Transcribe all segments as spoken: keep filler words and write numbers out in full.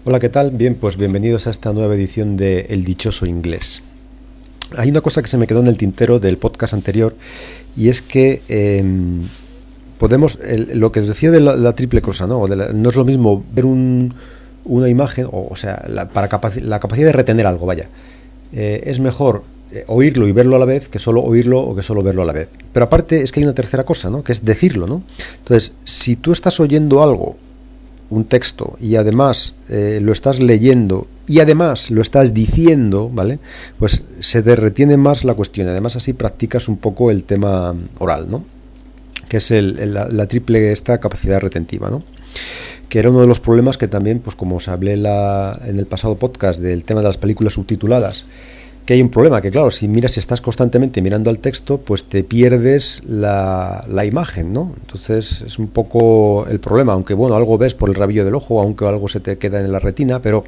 Hola, ¿qué tal? Bien, pues bienvenidos a esta nueva edición de El Dichoso Inglés. Hay una cosa que se me quedó en el tintero del podcast anterior y es que eh, podemos, el, lo que os decía de la, la triple cosa, ¿no? De la, no es lo mismo ver un, una imagen, o, o sea, la, para capaci- la capacidad de retener algo, vaya. Eh, es mejor eh, oírlo y verlo a la vez que solo oírlo o que solo verlo a la vez. Pero aparte es que hay una tercera cosa, ¿no? Que es decirlo, ¿no? Entonces, si tú estás oyendo algo, un texto, y además eh, lo estás leyendo y además lo estás diciendo, ¿vale? Pues se te retiene más la cuestión. Además así practicas un poco el tema oral, ¿no? Que es el, el, la, la triple esta capacidad retentiva, ¿no? Que era uno de los problemas que también, pues como os hablé la, en el pasado podcast del tema de las películas subtituladas, que hay un problema, que claro, si miras, si estás constantemente mirando al texto, pues te pierdes la, la imagen, ¿no? Entonces es un poco el problema, aunque bueno, algo ves por el rabillo del ojo, aunque algo se te queda en la retina, pero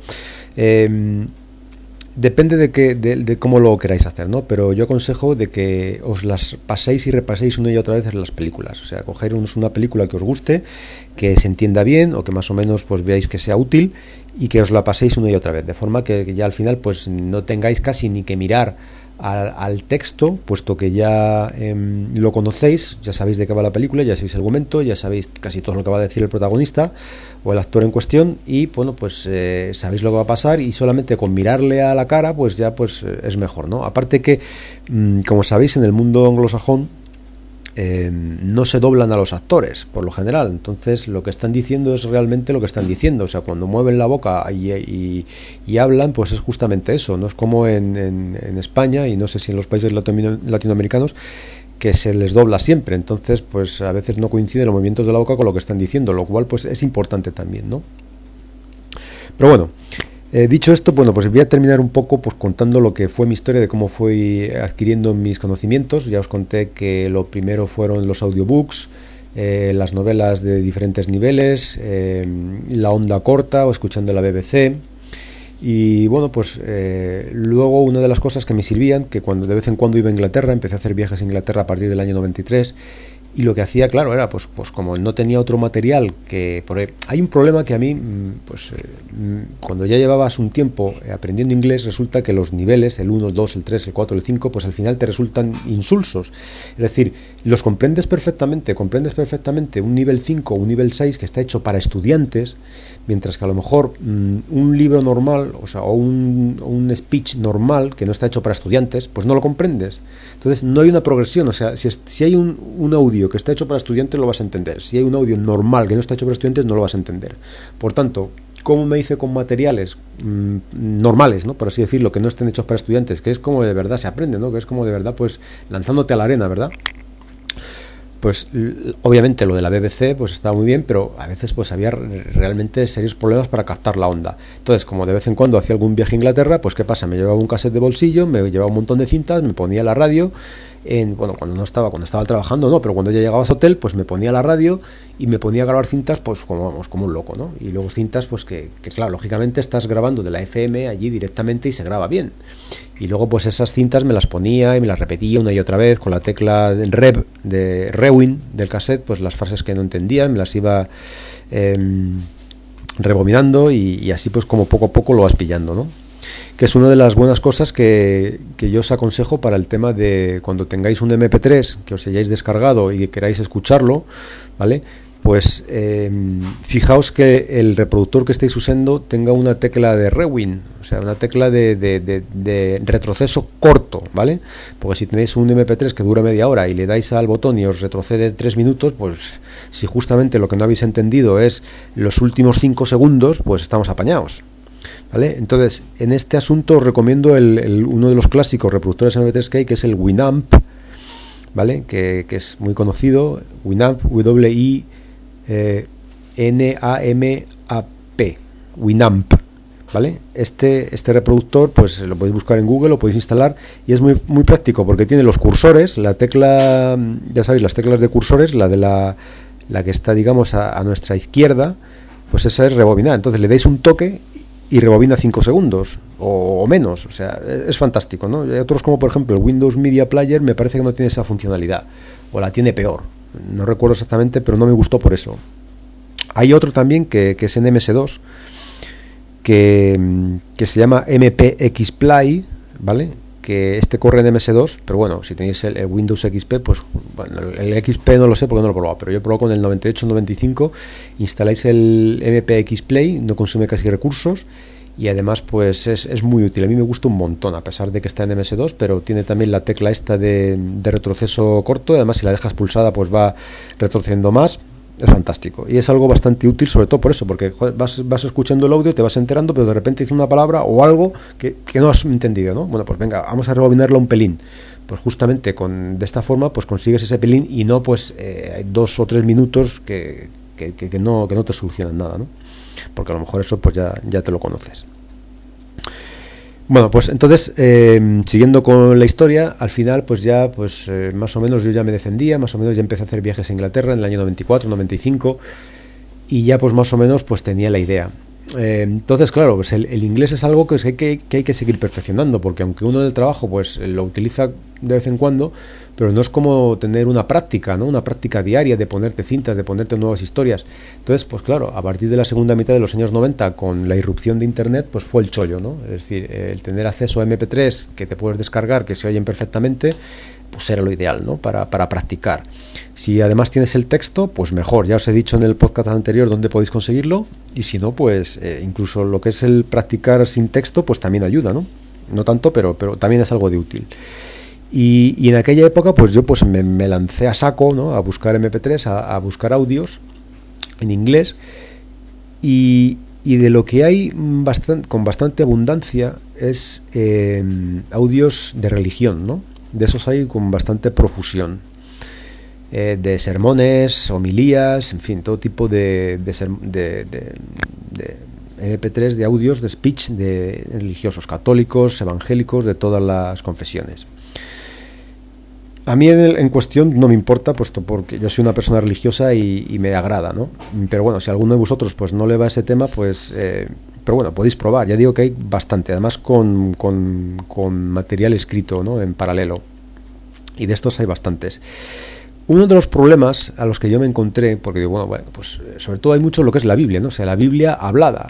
eh, depende de, que, de, de cómo lo queráis hacer, ¿no? Pero yo aconsejo de que os las paséis y repaséis una y otra vez en las películas, o sea, cogeros una película que os guste, que se entienda bien o que más o menos pues veáis que sea útil y que os la paséis una y otra vez, de forma que, que ya al final pues no tengáis casi ni que mirar al, al texto, puesto que ya eh, lo conocéis, ya sabéis de qué va la película, ya sabéis el argumento, ya sabéis casi todo lo que va a decir el protagonista o el actor en cuestión y bueno, pues eh, sabéis lo que va a pasar y solamente con mirarle a la cara pues ya pues eh, es mejor, ¿no? Aparte que, mmm, como sabéis, en el mundo anglosajón Eh, no se doblan a los actores por lo general, entonces lo que están diciendo es realmente lo que están diciendo, o sea, cuando mueven la boca y, y, y hablan, pues es justamente eso, no es como en, en, en España y no sé si en los países latino, latinoamericanos que se les dobla siempre, entonces pues a veces no coinciden los movimientos de la boca con lo que están diciendo, lo cual pues es importante también, ¿no? Pero bueno, Eh, dicho esto, bueno, pues voy a terminar un poco pues contando lo que fue mi historia de cómo fui adquiriendo mis conocimientos. Ya os conté que lo primero fueron los audiobooks, eh, las novelas de diferentes niveles, eh, la onda corta o escuchando la B B C. Y bueno, pues eh, luego una de las cosas que me sirvían, que cuando de vez en cuando iba a Inglaterra, empecé a hacer viajes a Inglaterra a partir del año noventa y tres. Y lo que hacía, claro, era pues pues como no tenía otro material que por ahí, hay un problema que a mí pues eh, cuando ya llevabas un tiempo aprendiendo inglés, resulta que los niveles, el uno, el dos, el tres, el cuatro, el cinco, pues al final te resultan insulsos. Es decir, los comprendes perfectamente, comprendes perfectamente un nivel cinco o un nivel seis que está hecho para estudiantes, mientras que a lo mejor mmm, un libro normal, o sea, o un, un speech normal que no está hecho para estudiantes, pues no lo comprendes. Entonces no hay una progresión, o sea, si, es, si hay un, un audio que está hecho para estudiantes lo vas a entender, si hay un audio normal que no está hecho para estudiantes no lo vas a entender. Por tanto, ¿cómo me hice con materiales mmm, normales, ¿no? Por así decirlo, que no estén hechos para estudiantes, que es como de verdad se aprende, ¿no? Que es como de verdad pues lanzándote a la arena, ¿verdad? Pues obviamente lo de la B B C pues estaba muy bien, pero a veces pues había realmente serios problemas para captar la onda. Entonces, como de vez en cuando hacía algún viaje a Inglaterra, pues ¿qué pasa? Me llevaba un cassette de bolsillo, me llevaba un montón de cintas, me ponía la radio, en, bueno, cuando no estaba, cuando estaba trabajando no, pero cuando ya llegabas a hotel, pues me ponía la radio y me ponía a grabar cintas pues como, vamos, como un loco, ¿no? Y luego cintas pues que, que claro, lógicamente estás grabando de la F M allí directamente y se graba bien. Y luego pues esas cintas me las ponía y me las repetía una y otra vez con la tecla del rev, de rewind del cassette, pues las frases que no entendía me las iba eh, rebobinando y, y así pues como poco a poco lo vas pillando, ¿no? Que es una de las buenas cosas que, que yo os aconsejo para el tema de cuando tengáis un eme pe tres que os hayáis descargado y que queráis escucharlo, ¿vale? Pues eh, fijaos que el reproductor que estéis usando tenga una tecla de rewind, o sea, una tecla de, de, de, de retroceso corto, ¿vale? Porque si tenéis un eme pe tres que dura media hora y le dais al botón y os retrocede tres minutos, pues si justamente lo que no habéis entendido es los últimos cinco segundos, pues estamos apañados, ¿vale? Entonces, en este asunto os recomiendo el, el, uno de los clásicos reproductores eme pe tres que hay, que es el Winamp, ¿vale? Que, que es muy conocido, Winamp, W I Eh, N A M A P, Winamp, ¿vale? Este, este reproductor pues lo podéis buscar en Google, lo podéis instalar y es muy, muy práctico porque tiene los cursores, la tecla, ya sabéis, las teclas de cursores, la de la, la que está digamos a, a nuestra izquierda, pues esa es rebobinar, entonces le dais un toque y rebobina cinco segundos o, o menos, o sea, es, es fantástico, ¿no? Hay otros como por ejemplo el Windows Media Player me parece que no tiene esa funcionalidad o la tiene peor. No recuerdo exactamente, pero no me gustó por eso. Hay otro también que, que es en eme ese dos, que, que se llama M P X Play, ¿vale? Que este corre en M S dos, pero bueno, si tenéis el, el Windows X P, pues bueno, el X P no lo sé porque no lo he probado, pero yo he probado con el noventa y ocho noventa y cinco, instaláis el M P X Play, no consume casi recursos y además pues es, es muy útil. A mí me gusta un montón, a pesar de que está en M S dos, pero tiene también la tecla esta de, de retroceso corto, y además si la dejas pulsada pues va retrocediendo más. Es fantástico y es algo bastante útil, sobre todo por eso, porque joder, vas, vas escuchando el audio, te vas enterando, pero de repente dice una palabra o algo que, que no has entendido, ¿no? Bueno, pues venga, vamos a rebobinarlo un pelín. Pues justamente con de esta forma pues consigues ese pelín y no pues eh, dos o tres minutos que, que, que, que, no, que no te solucionan nada, ¿no? Porque a lo mejor eso pues ya, ya te lo conoces. Bueno, pues entonces, eh, siguiendo con la historia, al final, pues ya, pues eh, más o menos yo ya me defendía, más o menos ya empecé a hacer viajes a Inglaterra en el año noventa y cuatro, noventa y cinco, y ya pues más o menos pues tenía la idea. Eh, entonces, claro, pues el, el inglés es algo que hay que, que hay que seguir perfeccionando, porque aunque uno en el trabajo pues lo utiliza de vez en cuando, pero no es como tener una práctica, ¿no? Una práctica diaria de ponerte cintas, de ponerte nuevas historias. Entonces, pues claro, a partir de la segunda mitad de los años noventa, con la irrupción de Internet, pues fue el chollo, ¿no? Es decir, el tener acceso a eme pe tres que te puedes descargar, que se oyen perfectamente, pues era lo ideal, ¿no? Para, para practicar. Si además tienes el texto, pues mejor. Ya os he dicho en el podcast anterior dónde podéis conseguirlo, y si no, pues eh, incluso lo que es el practicar sin texto, pues también ayuda, ¿no? No tanto, pero, pero también es algo de útil. Y, y en aquella época pues yo pues me, me lancé a saco, ¿no? A buscar eme pe tres, a, a buscar audios en inglés, y, y de lo que hay bastante, con bastante abundancia es eh, audios de religión, ¿no? De esos hay con bastante profusión, eh, de sermones, homilías, en fin, todo tipo de, de, de, de, de eme pe tres, de audios, de speech de religiosos católicos, evangélicos, de todas las confesiones. A mí en, el, en cuestión no me importa, puesto porque yo soy una persona religiosa y, y me agrada, ¿no? Pero bueno, si a alguno de vosotros pues no le va ese tema, pues... Eh, pero bueno, podéis probar. Ya digo que hay bastante, además con, con, con material escrito, ¿no? En paralelo. Y de estos hay bastantes. Uno de los problemas a los que yo me encontré, porque digo, bueno, bueno, pues sobre todo hay mucho lo que es la Biblia, ¿no? O sea, la Biblia hablada.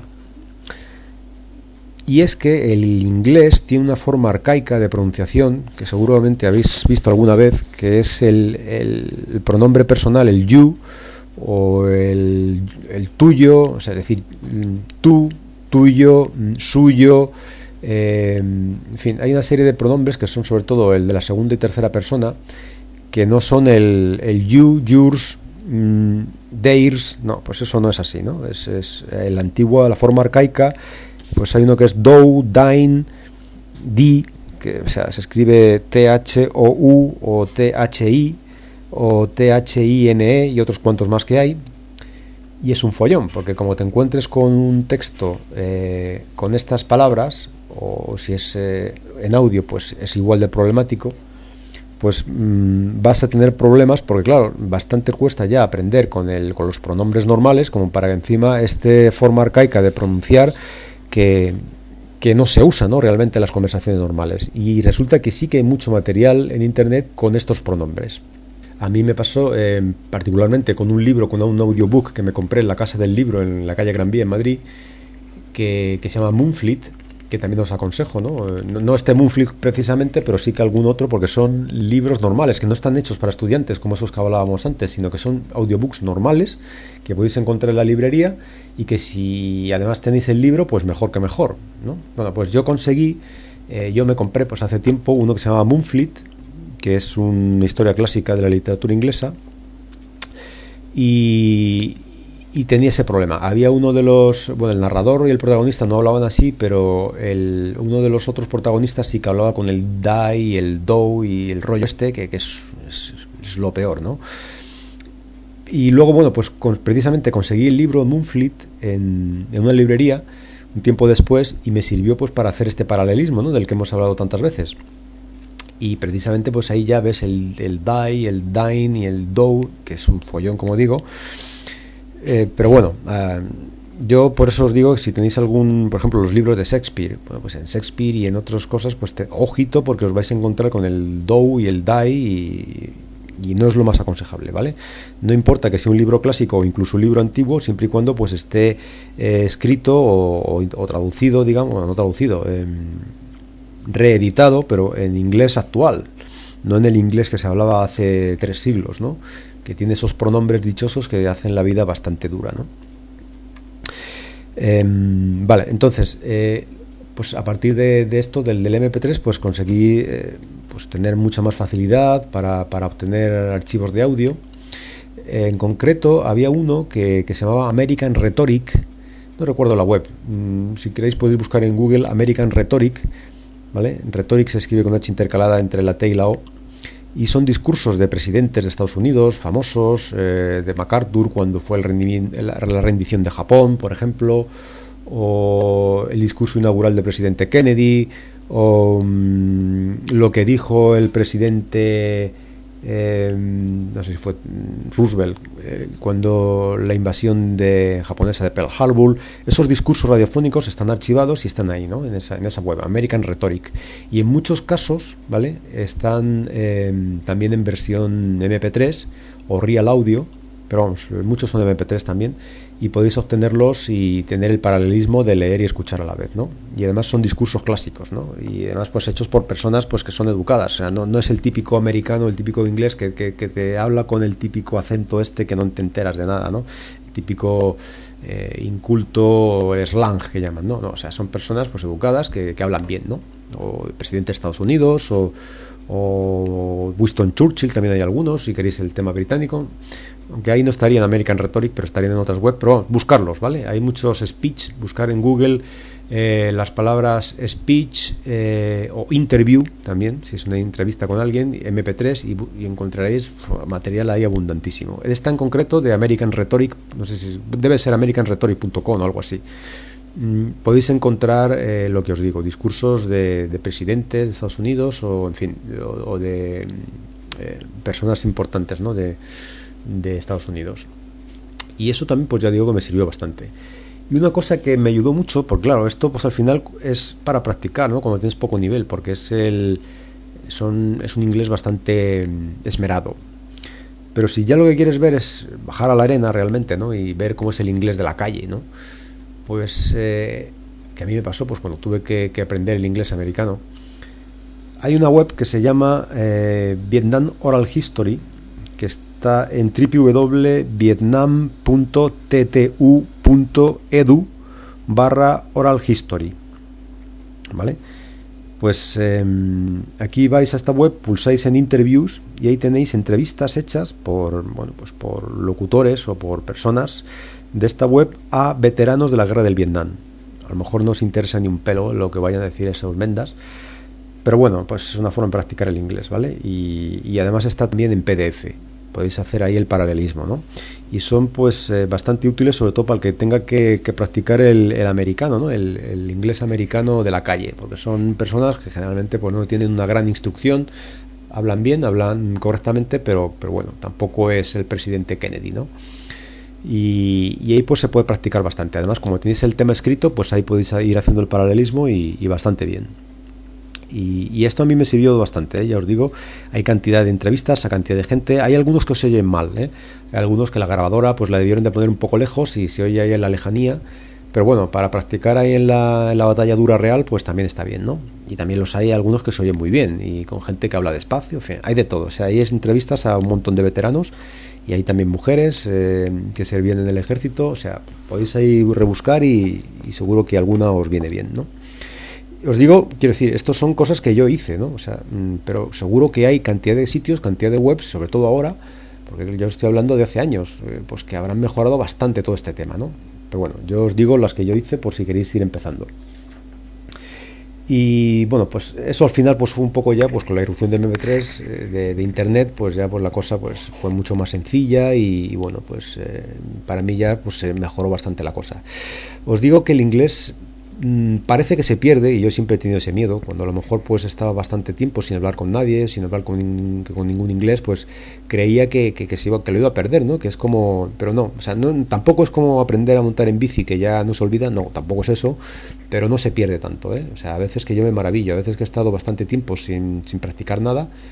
Y es que el inglés tiene una forma arcaica de pronunciación, que seguramente habéis visto alguna vez, que es el, el, el pronombre personal, el you, o el, el tuyo, o sea, es decir, tú, tuyo, suyo, eh, en fin, hay una serie de pronombres que son sobre todo el de la segunda y tercera persona, que no son el, el you, yours, mm, theirs, no, pues eso no es así, ¿no? Es, es el antiguo, la forma arcaica. Pues hay uno que es thou, thine, thee, que o sea, se escribe te hache o u o te hache i o te hache i ene e y otros cuantos más que hay, y es un follón, porque como te encuentres con un texto eh, con estas palabras, o si es eh, en audio, pues es igual de problemático, pues mmm, vas a tener problemas, porque claro, bastante cuesta ya aprender con, el, con los pronombres normales, como para que encima esta forma arcaica de pronunciar que, que no se usa, ¿no? Realmente en las conversaciones normales, y resulta que sí que hay mucho material en internet con estos pronombres. A mí me pasó eh, particularmente con un libro, con un audiobook que me compré en la Casa del Libro en la calle Gran Vía en Madrid, que, que se llama Moonfleet, que también os aconsejo, ¿no? No, no este Moonfleet precisamente, pero sí que algún otro, porque son libros normales, que no están hechos para estudiantes como esos que hablábamos antes, sino que son audiobooks normales que podéis encontrar en la librería, y que si además tenéis el libro, pues mejor que mejor, ¿no? Bueno, pues yo conseguí, eh, yo me compré pues hace tiempo uno que se llama Moonfleet, que es una historia clásica de la literatura inglesa, y... y tenía ese problema. Había uno de los, bueno, el narrador y el protagonista no hablaban así, pero el, uno de los otros protagonistas sí que hablaba con el die, el do y el rollo este, que, que es, es, es lo peor, ¿no? Y luego, bueno, pues con, precisamente conseguí el libro Moonfleet en, en una librería un tiempo después, y me sirvió pues para hacer este paralelismo, ¿no? Del que hemos hablado tantas veces. Y precisamente pues ahí ya ves el, el die, el dine y el do, que es un follón, como digo. Eh, pero bueno, uh, yo por eso os digo que si tenéis algún, por ejemplo, los libros de Shakespeare, bueno, pues en Shakespeare y en otras cosas, pues te, ojito, porque os vais a encontrar con el do y el die, y y no es lo más aconsejable, ¿vale? No importa que sea un libro clásico o incluso un libro antiguo, siempre y cuando pues esté eh, escrito o, o, o traducido, digamos, no traducido, eh, reeditado, pero en inglés actual, no en el inglés que se hablaba hace tres siglos, ¿no? Que tiene esos pronombres dichosos que hacen la vida bastante dura, ¿no? Eh, vale, entonces, eh, pues a partir de, de esto, del, del eme pe tres, pues conseguí eh, pues tener mucha más facilidad para, para obtener archivos de audio. Eh, en concreto, había uno que, que se llamaba American Rhetoric, no recuerdo la web, mm, si queréis podéis buscar en Google American Rhetoric, ¿vale? Rhetoric se escribe con H intercalada entre la T y la O, y son discursos de presidentes de Estados Unidos famosos, eh, de MacArthur cuando fue el rendimiento, la, la rendición de Japón, por ejemplo, o el discurso inaugural del presidente Kennedy, o mmm, lo que dijo el presidente eh, no sé si fue Roosevelt eh, cuando la invasión de japonesa de Pearl Harbor. Esos discursos radiofónicos están archivados y están ahí, ¿no? en esa en esa web American Rhetoric, y en muchos casos, ¿vale?, están eh, también en versión eme pe tres o Real Audio, pero vamos, muchos son eme pe tres también, y podéis obtenerlos y tener el paralelismo de leer y escuchar a la vez, ¿no? Y además son discursos clásicos, ¿no? Y además pues hechos por personas pues que son educadas, o sea, no, no es el típico americano, el típico inglés que, que, que te habla con el típico acento este que no te enteras de nada, ¿no? El típico eh, inculto slang que llaman, ¿no? No, o sea, son personas pues educadas que, que hablan bien, ¿no? O el presidente de Estados Unidos, o o Winston Churchill, también hay algunos, si queréis el tema británico, aunque ahí no estaría en American Rhetoric, pero estarían en otras web, pero buscarlos, ¿vale? Hay muchos speech, buscar en Google eh, las palabras speech eh, o interview también, si es una entrevista con alguien, eme pe tres, y, y encontraréis material ahí abundantísimo. Esta en concreto de American Rhetoric, no sé si debe ser american rhetoric punto com o algo así. Podéis encontrar eh, lo que os digo, discursos de, de presidentes de Estados Unidos o en fin, o, o de eh, personas importantes, ¿no?, de, de Estados Unidos, y eso también pues ya digo que me sirvió bastante. Y una cosa que me ayudó mucho, porque claro, esto pues al final es para practicar, ¿no?, cuando tienes poco nivel, porque es el son es un inglés bastante esmerado. Pero si ya lo que quieres ver es bajar a la arena realmente, ¿no?, y ver cómo es el inglés de la calle, ¿no?, pues eh, que a mí me pasó pues cuando tuve que, que aprender el inglés americano. Hay una web que se llama eh, Vietnam Oral History, que está en doble u doble u doble u punto vietnam punto t t u punto e d u barra Oral History, ¿vale? Pues eh, aquí vais a esta web, pulsáis en interviews y ahí tenéis entrevistas hechas por, bueno, pues por locutores o por personas de esta web a veteranos de la guerra del Vietnam. A lo mejor no os interesa ni un pelo lo que vayan a decir esos mendas, pero bueno, pues es una forma de practicar el inglés, ¿vale? Y, y además está también en pe de efe, podéis hacer ahí el paralelismo, ¿no? Y son pues eh, bastante útiles, sobre todo para el que tenga que, que practicar el, el americano, ¿no? El, el inglés americano de la calle, porque son personas que generalmente pues no tienen una gran instrucción, hablan bien, hablan correctamente, pero, pero bueno, tampoco es el presidente Kennedy, ¿no? Y, y ahí pues se puede practicar bastante. Además, como tenéis el tema escrito, pues ahí podéis ir haciendo el paralelismo y, y bastante bien. Y, y esto a mí me sirvió bastante, ¿eh? Ya os digo, hay cantidad de entrevistas a cantidad de gente. Hay algunos que se oyen mal, ¿eh? Hay algunos que la grabadora pues la debieron de poner un poco lejos y se oye ahí en la lejanía. Pero bueno, para practicar ahí en la, en la batalla dura real, pues también está bien, ¿no? Y también los hay algunos que se oyen muy bien y con gente que habla despacio, en fin, hay de todo. O sea, ahí es entrevistas a un montón de veteranos y hay también mujeres eh, que servían en el ejército. O sea, podéis ahí rebuscar y, y seguro que alguna os viene bien, ¿no? Os digo, quiero decir, estos son cosas que yo hice, ¿no? O sea, pero seguro que hay cantidad de sitios, cantidad de webs, sobre todo ahora, porque yo estoy hablando de hace años, eh, pues que habrán mejorado bastante todo este tema, ¿no? Pero bueno, yo os digo las que yo hice por si queréis ir empezando. Y bueno, pues eso al final pues fue un poco ya, pues con la irrupción de eme pe tres, eh, de, de internet, pues ya pues la cosa pues fue mucho más sencilla y, y bueno, pues eh, para mí ya pues se mejoró bastante la cosa. Os digo que el inglés parece que se pierde, y yo siempre he tenido ese miedo, cuando a lo mejor pues estaba bastante tiempo sin hablar con nadie, sin hablar con, con ningún inglés, pues creía que, que, que, se iba, que lo iba a perder, ¿no? Que es como, pero no, o sea, no, tampoco es como aprender a montar en bici, que ya no se olvida, no, tampoco es eso, pero no se pierde tanto, ¿eh? O sea, a veces que yo me maravillo, a veces que he estado bastante tiempo sin, sin practicar nada,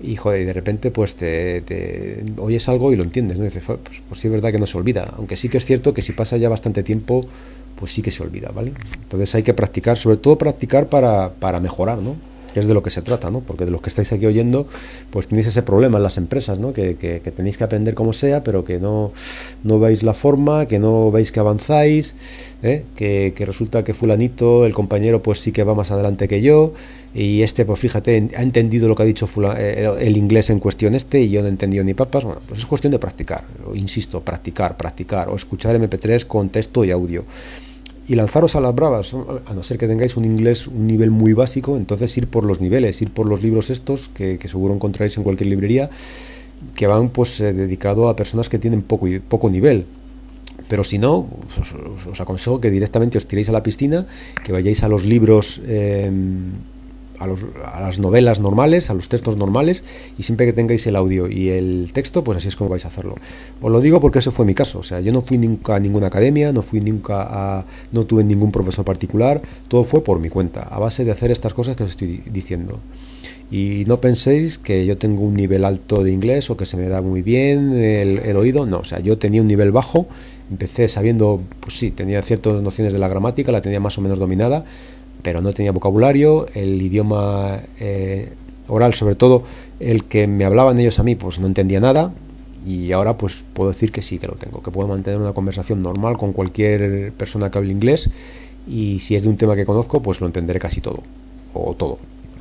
y joder, y de repente pues te, te oyes algo y lo entiendes, ¿no? Y dices, pues, pues sí es verdad que no se olvida, aunque sí que es cierto que si pasa ya bastante tiempo, pues sí que se olvida, ¿vale? Entonces hay que practicar, sobre todo practicar para, para mejorar, ¿no? Que es de lo que se trata, ¿no? Porque de los que estáis aquí oyendo, pues tenéis ese problema en las empresas, ¿no? Que, que, que tenéis que aprender como sea, pero que no, no veis la forma, que no veis que avanzáis, ¿eh? que, que resulta que fulanito, el compañero, pues sí que va más adelante que yo, y este, pues fíjate, ha entendido lo que ha dicho fulan, eh, el inglés en cuestión este, y yo no he entendido ni papas. Bueno, pues es cuestión de practicar, insisto, practicar, practicar, o escuchar eme pe tres con texto y audio. Y lanzaros a las bravas, a no ser que tengáis un inglés, un nivel muy básico, entonces ir por los niveles, ir por los libros estos, que, que seguro encontraréis en cualquier librería, que van pues eh, dedicado a personas que tienen poco, poco nivel. Pero si no, os, os, os aconsejo que directamente os tiréis a la piscina, que vayáis a los libros, eh, a, los, a las novelas normales, a los textos normales, y siempre que tengáis el audio y el texto, pues así es como vais a hacerlo. Os lo digo porque ese fue mi caso. O sea, yo no fui nunca a ninguna academia, no fui nunca a, no tuve ningún profesor particular, todo fue por mi cuenta, a base de hacer estas cosas que os estoy diciendo. Y no penséis que yo tengo un nivel alto de inglés o que se me da muy bien el, el oído. No, o sea, yo tenía un nivel bajo, empecé sabiendo, pues sí, tenía ciertas nociones de la gramática, la tenía más o menos dominada, pero no tenía vocabulario, el idioma eh, oral, sobre todo el que me hablaban ellos a mí, pues no entendía nada. Y ahora pues puedo decir que sí que lo tengo, que puedo mantener una conversación normal con cualquier persona que hable inglés, y si es de un tema que conozco, pues lo entenderé casi todo, o todo.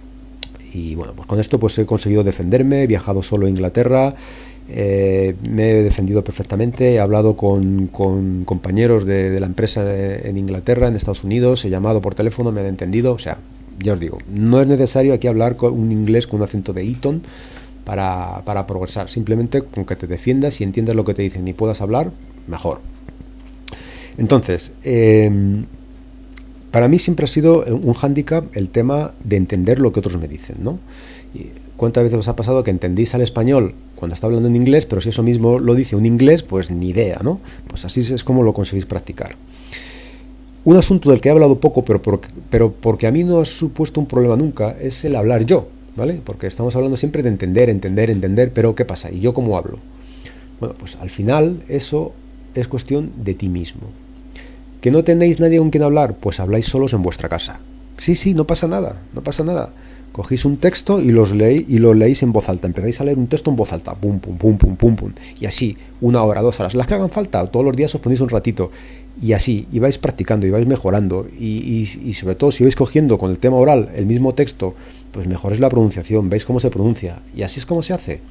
Y bueno, pues con esto pues he conseguido defenderme, he viajado solo a Inglaterra, eh, me he defendido perfectamente, he hablado con, con compañeros de, de la empresa de, en Inglaterra, en Estados Unidos, he llamado por teléfono, me han entendido. O sea, ya os digo, no es necesario aquí hablar con un inglés con un acento de Eton para, para progresar, simplemente con que te defiendas y entiendas lo que te dicen y puedas hablar, mejor. Entonces, eh, para mí siempre ha sido un hándicap el tema de entender lo que otros me dicen, ¿no? Y ¿cuántas veces os ha pasado que entendéis al español cuando está hablando en inglés, pero si eso mismo lo dice un inglés, pues ni idea, ¿no? Pues así es como lo conseguís practicar. Un asunto del que he hablado poco, pero porque, pero porque a mí no ha supuesto un problema nunca, es el hablar yo, ¿vale? Porque estamos hablando siempre de entender, entender, entender, pero ¿qué pasa? ¿Y yo cómo hablo? Bueno, pues al final eso es cuestión de ti mismo. ¿Que no tenéis nadie con quien hablar? Pues habláis solos en vuestra casa. Sí, sí, no pasa nada, no pasa nada. Cogéis un texto y, los leí, y lo leéis en voz alta. Empezáis a leer un texto en voz alta. Pum, pum, pum, pum, pum, pum. Y así, una hora, dos horas. Las que hagan falta, todos los días os ponéis un ratito. Y así, y vais practicando, y vais mejorando. Y, y, y sobre todo, si vais cogiendo con el tema oral el mismo texto, pues mejor es la pronunciación. Veis cómo se pronuncia. Y así es como se hace.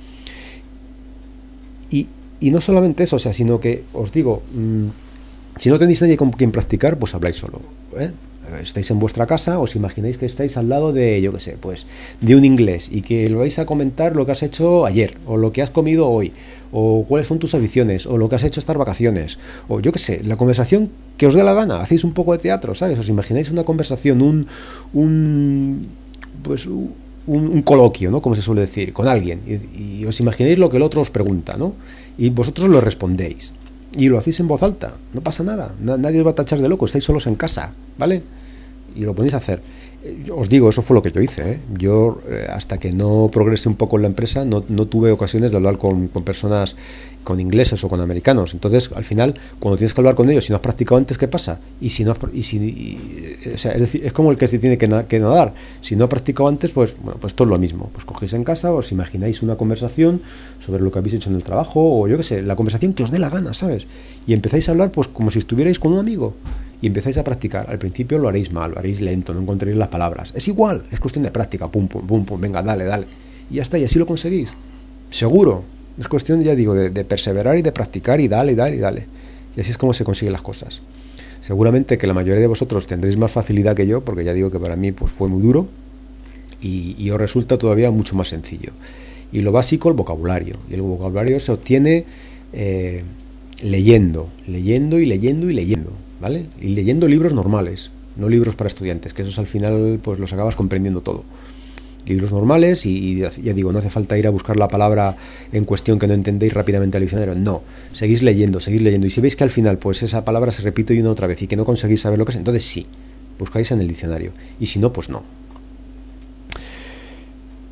Y, y no solamente eso, o sea, sino que, os digo... Mmm, si no tenéis nadie con quien practicar, pues habláis solo, ¿eh? Estáis en vuestra casa, os imagináis que estáis al lado de, yo qué sé, pues de un inglés, y que lo vais a comentar lo que has hecho ayer, o lo que has comido hoy, o cuáles son tus aficiones, o lo que has hecho estas vacaciones, o yo qué sé, la conversación que os dé la gana. Hacéis un poco de teatro, ¿sabes? Os imagináis una conversación, un un pues un, un coloquio, ¿no? Como se suele decir, con alguien, y, y os imagináis lo que el otro os pregunta, ¿no? Y vosotros lo respondéis. Y lo hacéis en voz alta, no pasa nada, nadie os va a tachar de loco, estáis solos en casa, ¿vale? Y lo podéis hacer. Os digo, eso fue lo que yo hice, ¿eh? Yo, eh, hasta que no progresé un poco en la empresa, no, no tuve ocasiones de hablar con, con personas, con ingleses o con americanos. Entonces, al final, cuando tienes que hablar con ellos, si no has practicado antes, ¿qué pasa? Y si no has, y si, y, o sea, es decir, es como el que se tiene que, na, que nadar. Si no has practicado antes, pues, bueno, pues todo es lo mismo. Pues cogéis en casa, os imagináis una conversación sobre lo que habéis hecho en el trabajo, o yo qué sé, la conversación que os dé la gana, ¿sabes? Y empezáis a hablar, pues, como si estuvierais con un amigo. Y empezáis a practicar. Al principio lo haréis mal, lo haréis lento, no encontraréis las palabras. Es igual, es cuestión de práctica, pum, pum, pum, pum, venga, dale, dale. Y ya está, y así lo conseguís. Seguro. Es cuestión, ya digo, de, de perseverar y de practicar y dale, y dale, y dale. Y así es como se consiguen las cosas. Seguramente que la mayoría de vosotros tendréis más facilidad que yo, porque ya digo que para mí pues fue muy duro, y, y os resulta todavía mucho más sencillo. Y lo básico, el vocabulario. Y el vocabulario se obtiene eh, leyendo, leyendo y leyendo y leyendo. ¿Vale? Y leyendo libros normales, no libros para estudiantes, que esos al final pues los acabas comprendiendo todo. Libros normales y, y ya digo, no hace falta ir a buscar la palabra en cuestión que no entendéis rápidamente al diccionario, no, seguís leyendo, seguís leyendo, y si veis que al final pues esa palabra se repite una otra vez y que no conseguís saber lo que es, entonces sí, buscáis en el diccionario, y si no, pues no. Porque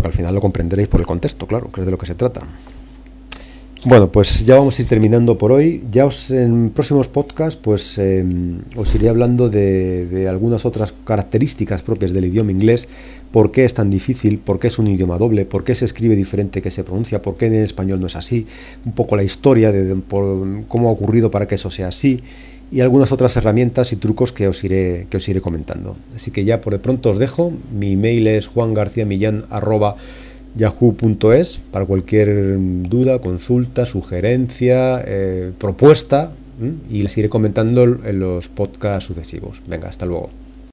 aunque al final lo comprenderéis por el contexto, claro, que es de lo que se trata. Bueno, pues ya vamos a ir terminando por hoy. Ya os en próximos podcasts pues eh, os iré hablando de, de algunas otras características propias del idioma inglés, por qué es tan difícil, por qué es un idioma doble, por qué se escribe diferente que se pronuncia, por qué en español no es así, un poco la historia de, de por cómo ha ocurrido para que eso sea así, y algunas otras herramientas y trucos que os iré que os iré comentando. Así que ya por de pronto os dejo. Mi email es juangarciamillán arroba yahoo punto es para cualquier duda, consulta, sugerencia, eh, propuesta, ¿m? Y les iré comentando en los podcasts sucesivos. Venga, hasta luego.